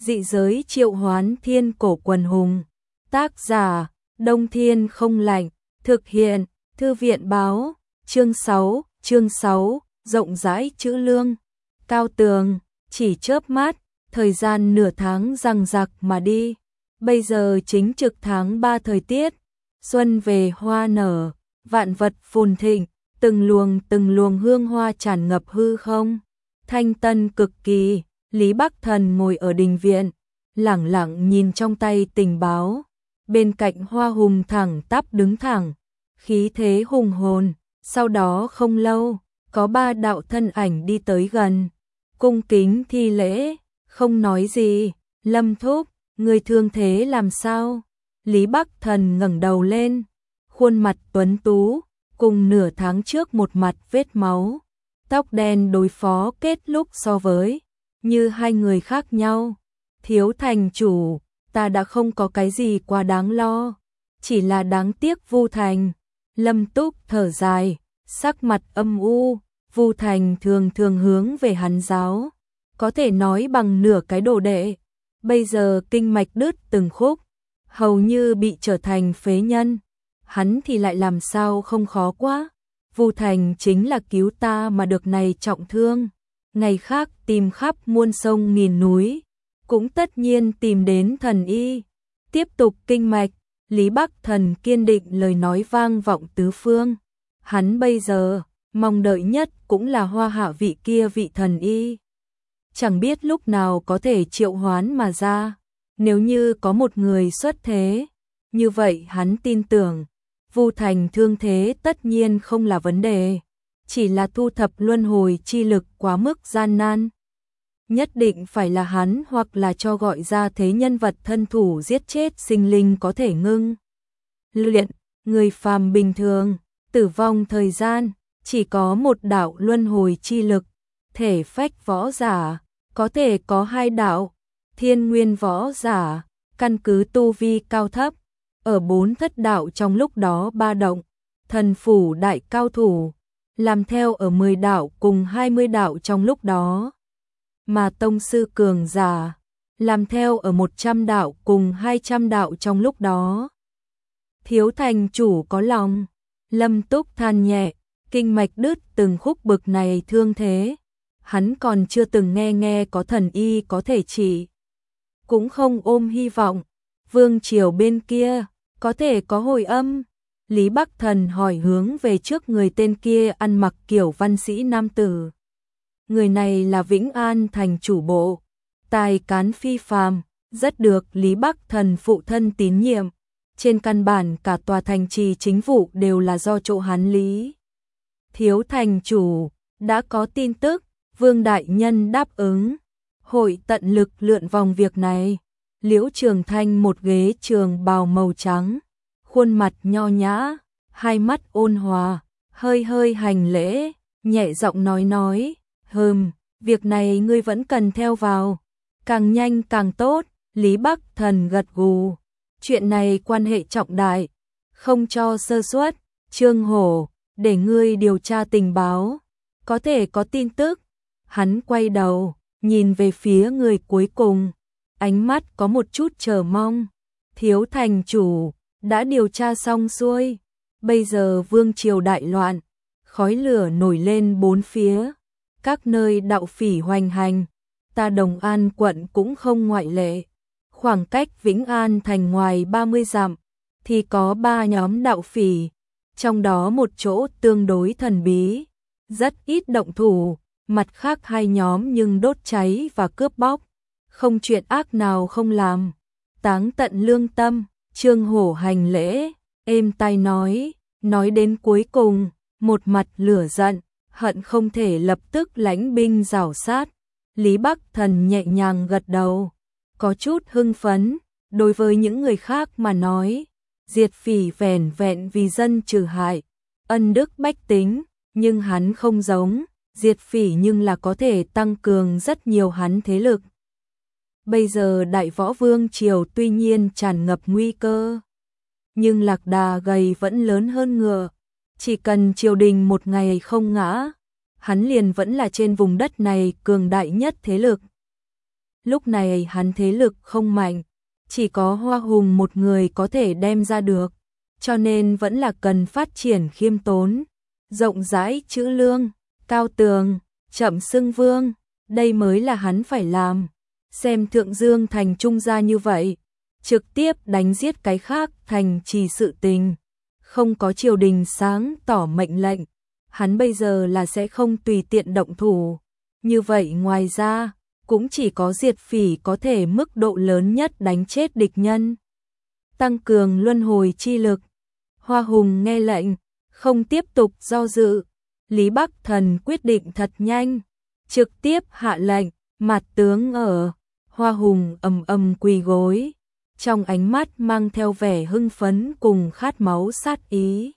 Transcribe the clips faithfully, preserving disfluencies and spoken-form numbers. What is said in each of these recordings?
Dị giới triệu hoán thiên cổ quần hùng. Tác giả, Đông Thiên không lạnh. Thực hiện, Thư viện báo. Chương sáu, chương sáu, rộng rãi chữ lương. Cao tường, chỉ chớp mắt, thời gian nửa tháng giằng giặc mà đi. Bây giờ chính trực tháng ba thời tiết. Xuân về hoa nở, vạn vật phồn thịnh, từng luồng từng luồng hương hoa tràn ngập hư không. Thanh tân cực kỳ, Lý Bắc Thần ngồi ở đình viện, lẳng lặng nhìn trong tay tình báo. Bên cạnh Hoa Hùng thẳng tắp đứng thẳng, khí thế hùng hồn. Sau đó không lâu, có ba đạo thân ảnh đi tới gần, cung kính thi lễ, không nói gì. Lâm thúc, người thương thế làm sao? Lý Bắc Thần ngẩng đầu lên, khuôn mặt tuấn tú, cùng nửa tháng trước một mặt vết máu. Tóc đen đối phó kết lúc so với, như hai người khác nhau. Thiếu thành chủ, ta đã không có cái gì quá đáng lo, chỉ là đáng tiếc Vu Thành. Lâm Túc thở dài, sắc mặt âm u. Vu Thành thường thường hướng về hắn giáo, có thể nói bằng nửa cái đồ đệ. Bây giờ kinh mạch đứt từng khúc, hầu như bị trở thành phế nhân. Hắn thì lại làm sao không khó quá. Vu Thành chính là cứu ta mà được này trọng thương. Ngày khác tìm khắp muôn sông nghìn núi, cũng tất nhiên tìm đến thần y. Tiếp tục kinh mạch, Lý Bắc Thần kiên định lời nói vang vọng tứ phương. Hắn bây giờ, mong đợi nhất cũng là Hoa Hạ vị kia vị thần y. Chẳng biết lúc nào có thể triệu hoán mà ra. Nếu như có một người xuất thế, như vậy hắn tin tưởng, Vu Thành thương thế tất nhiên không là vấn đề. Chỉ là thu thập luân hồi chi lực quá mức gian nan. Nhất định phải là hắn hoặc là cho gọi ra thế nhân vật thân thủ giết chết sinh linh có thể ngưng luyện. Người phàm bình thường, tử vong thời gian, chỉ có một đạo luân hồi chi lực. Thể phách võ giả, có thể có hai đạo. Thiên nguyên võ giả, căn cứ tu vi cao thấp, ở bốn thất đạo trong lúc đó ba động. Thần phủ đại cao thủ, làm theo ở mười đạo cùng hai mươi đạo trong lúc đó. Mà tông sư cường giả, làm theo ở một trăm đạo cùng hai trăm đạo trong lúc đó. Thiếu thành chủ có lòng. Lâm Túc than nhẹ, kinh mạch đứt từng khúc bực này thương thế. Hắn còn chưa từng nghe nghe có thần y có thể trị. Cũng không ôm hy vọng. Vương triều bên kia, có thể có hồi âm. Lý Bắc Thần hỏi hướng về trước người tên kia ăn mặc kiểu văn sĩ nam tử. Người này là Vĩnh An thành chủ bộ, tài cán phi phàm, rất được Lý Bắc Thần phụ thân tín nhiệm. Trên căn bản cả tòa thành trì chính vụ đều là do chỗ hắn lý. Thiếu thành chủ, đã có tin tức, Vương đại nhân đáp ứng, hội tận lực lượn vòng việc này. Liễu Trường Thanh một ghế trường bào màu trắng, khuôn mặt nho nhã, hai mắt ôn hòa, hơi hơi hành lễ, nhẹ giọng nói nói, hừm, việc này ngươi vẫn cần theo vào, càng nhanh càng tốt. Lý Bắc Thần gật gù, chuyện này quan hệ trọng đại, không cho sơ suất. Trương Hổ, để ngươi điều tra tình báo, có thể có tin tức. Hắn quay đầu, nhìn về phía người cuối cùng, ánh mắt có một chút chờ mong. Thiếu thành chủ, đã điều tra xong xuôi. Bây giờ vương triều đại loạn, khói lửa nổi lên bốn phía, các nơi đạo phỉ hoành hành, ta Đồng An quận cũng không ngoại lệ. Khoảng cách Vĩnh An thành ngoài ba mươi dặm, thì có ba nhóm đạo phỉ, trong đó một chỗ tương đối thần bí, rất ít động thủ, mặt khác hai nhóm nhưng đốt cháy và cướp bóc, không chuyện ác nào không làm, táng tận lương tâm. Trương Hổ hành lễ, êm tai nói, nói đến cuối cùng, một mặt lửa giận, hận không thể lập tức lãnh binh rảo sát. Lý Bắc Thần nhẹ nhàng gật đầu, có chút hưng phấn. Đối với những người khác mà nói, diệt phỉ vẻn vẹn vì dân trừ hại, ân đức bách tính, nhưng hắn không giống, diệt phỉ nhưng là có thể tăng cường rất nhiều hắn thế lực. Bây giờ Đại Võ Vương triều tuy nhiên tràn ngập nguy cơ, nhưng lạc đà gầy vẫn lớn hơn ngựa. Chỉ cần triều đình một ngày không ngã, hắn liền vẫn là trên vùng đất này cường đại nhất thế lực. Lúc này hắn thế lực không mạnh, chỉ có Hoa Hùng một người có thể đem ra được, cho nên vẫn là cần phát triển khiêm tốn, rộng rãi chữ lương, cao tường, chậm xưng vương, đây mới là hắn phải làm. Xem Thượng Dương thành trung gia như vậy, trực tiếp đánh giết cái khác thành trì sự tình, không có triều đình sáng tỏ mệnh lệnh, hắn bây giờ là sẽ không tùy tiện động thủ. Như vậy ngoài ra, cũng chỉ có diệt phỉ có thể mức độ lớn nhất đánh chết địch nhân, tăng cường luân hồi chi lực. Hoa Hùng nghe lệnh, không tiếp tục do dự, Lý Bắc Thần quyết định thật nhanh, trực tiếp hạ lệnh, mặt tướng ở. Hoa Hùng ầm ầm quỳ gối, trong ánh mắt mang theo vẻ hưng phấn cùng khát máu sát ý.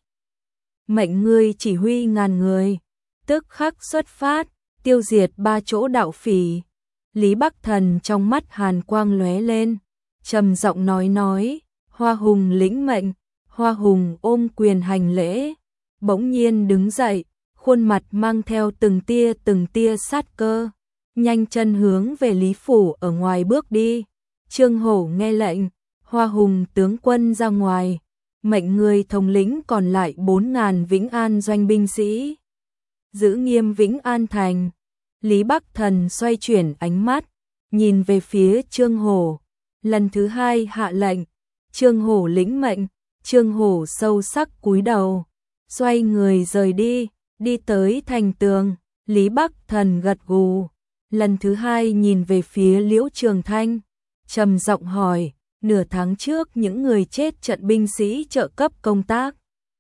Mệnh ngươi chỉ huy ngàn người, tức khắc xuất phát, tiêu diệt ba chỗ đạo phỉ. Lý Bắc Thần trong mắt hàn quang lóe lên, trầm giọng nói nói, Hoa Hùng lĩnh mệnh. Hoa Hùng ôm quyền hành lễ, bỗng nhiên đứng dậy, khuôn mặt mang theo từng tia từng tia sát cơ, nhanh chân hướng về Lý Phủ ở ngoài bước đi. Trương Hổ nghe lệnh, Hoa Hùng tướng quân ra ngoài, mệnh người thống lĩnh còn lại bốn ngàn Vĩnh An doanh binh sĩ, giữ nghiêm Vĩnh An thành. Lý Bắc Thần xoay chuyển ánh mắt, nhìn về phía Trương Hổ, lần thứ hai hạ lệnh. Trương Hổ lĩnh mệnh, Trương Hổ sâu sắc cúi đầu, xoay người rời đi, đi tới thành tường. Lý Bắc Thần gật gù, lần thứ hai nhìn về phía Liễu Trường Thanh, trầm giọng hỏi, nửa tháng trước những người chết trận binh sĩ trợ cấp công tác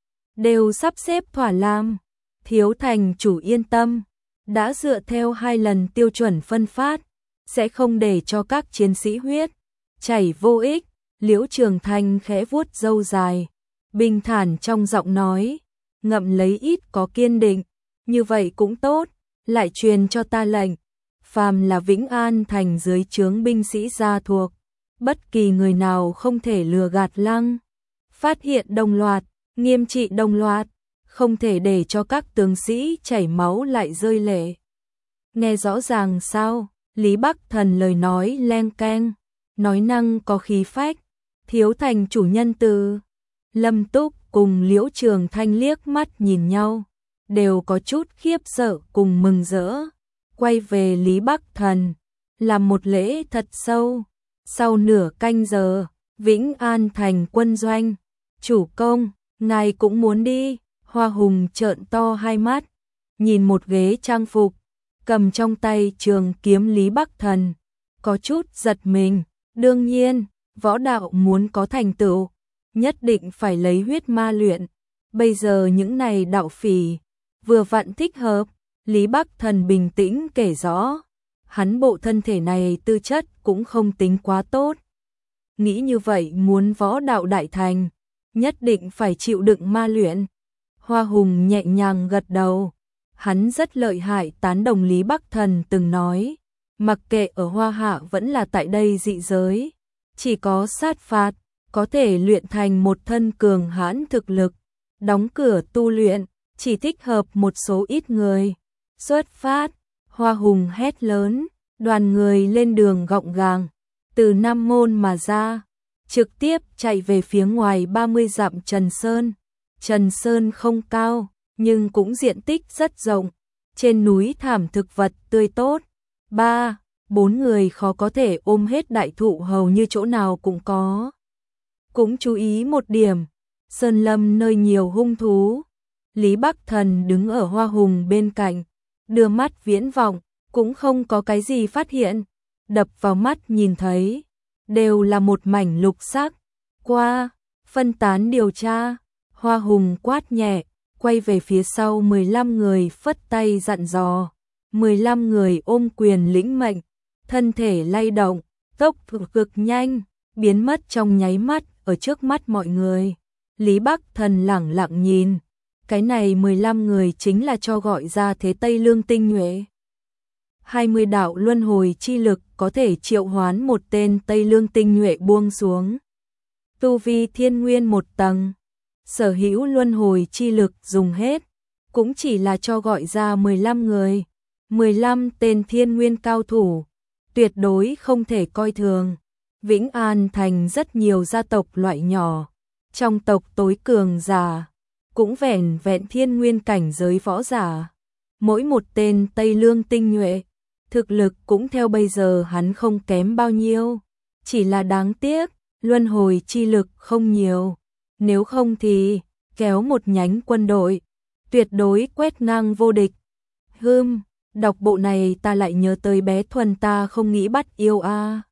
đều sắp xếp thỏa làm, thiếu thành chủ yên tâm, đã dựa theo hai lần tiêu chuẩn phân phát, sẽ không để cho các chiến sĩ huyết chảy vô ích. Liễu Trường Thanh khẽ vuốt râu dài, bình thản trong giọng nói, ngậm lấy ít có kiên định, như vậy cũng tốt, lại truyền cho ta lệnh, phàm là Vĩnh An thành dưới trướng binh sĩ gia thuộc, bất kỳ người nào không thể lừa gạt lăng, phát hiện đồng loạt, nghiêm trị đồng loạt, không thể để cho các tướng sĩ chảy máu lại rơi lệ. Nghe rõ ràng sao? Lý Bắc Thần lời nói leng keng, nói năng có khí phách, thiếu thành chủ nhân từ. Lâm Túc cùng Liễu Trường Thanh liếc mắt nhìn nhau, đều có chút khiếp sợ cùng mừng rỡ, quay về Lý Bắc Thần, làm một lễ thật sâu. Sau nửa canh giờ, Vĩnh An thành quân doanh, chủ công, ngài cũng muốn đi. Hoa Hùng trợn to hai mắt, nhìn một ghế trang phục, cầm trong tay trường kiếm Lý Bắc Thần, có chút giật mình. Đương nhiên, võ đạo muốn có thành tựu, nhất định phải lấy huyết ma luyện. Bây giờ những này đạo phỉ, vừa vặn thích hợp. Lý Bắc Thần bình tĩnh kể rõ, hắn bộ thân thể này tư chất cũng không tính quá tốt. Nghĩ như vậy muốn võ đạo đại thành, nhất định phải chịu đựng ma luyện. Hoa Hùng nhẹ nhàng gật đầu, hắn rất lợi hại, tán đồng Lý Bắc Thần từng nói, mặc kệ ở Hoa Hạ vẫn là tại đây dị giới, chỉ có sát phạt, có thể luyện thành một thân cường hãn thực lực, đóng cửa tu luyện, chỉ thích hợp một số ít người. Xuất phát, Hoa Hùng hét lớn, đoàn người lên đường gọng gàng, từ Nam Môn mà ra, trực tiếp chạy về phía ngoài ba mươi dặm Trần Sơn. Trần Sơn không cao, nhưng cũng diện tích rất rộng, trên núi thảm thực vật tươi tốt, ba, bốn người khó có thể ôm hết đại thụ, hầu như chỗ nào cũng có. Cũng chú ý một điểm, sơn lâm nơi nhiều hung thú. Lý Bắc Thần đứng ở Hoa Hùng bên cạnh, đưa mắt viễn vọng, cũng không có cái gì phát hiện, đập vào mắt nhìn thấy, đều là một mảnh lục sắc. Qua, phân tán điều tra. Hoa Hùng quát nhẹ, quay về phía sau mười lăm người phất tay dặn dò, mười lăm người ôm quyền lĩnh mệnh, thân thể lay động, tốc độ cực nhanh, biến mất trong nháy mắt ở trước mắt mọi người. Lý Bắc Thần lẳng lặng nhìn, cái này mười lăm người chính là cho gọi ra thế Tây Lương tinh nhuệ. hai mươi đạo luân hồi chi lực có thể triệu hoán một tên Tây Lương tinh nhuệ buông xuống. Tu vi thiên nguyên một tầng, sở hữu luân hồi chi lực dùng hết, cũng chỉ là cho gọi ra mười lăm người, mười lăm tên thiên nguyên cao thủ, tuyệt đối không thể coi thường. Vĩnh An thành rất nhiều gia tộc loại nhỏ, trong tộc tối cường giả, cũng vẻn vẹn thiên nguyên cảnh giới võ giả. Mỗi một tên Tây Lương tinh nhuệ, thực lực cũng theo bây giờ hắn không kém bao nhiêu. Chỉ là đáng tiếc, luân hồi chi lực không nhiều. Nếu không thì, kéo một nhánh quân đội, tuyệt đối quét ngang vô địch. Hưm, đọc bộ này ta lại nhớ tới bé Thuần ta không nghĩ bắt yêu a.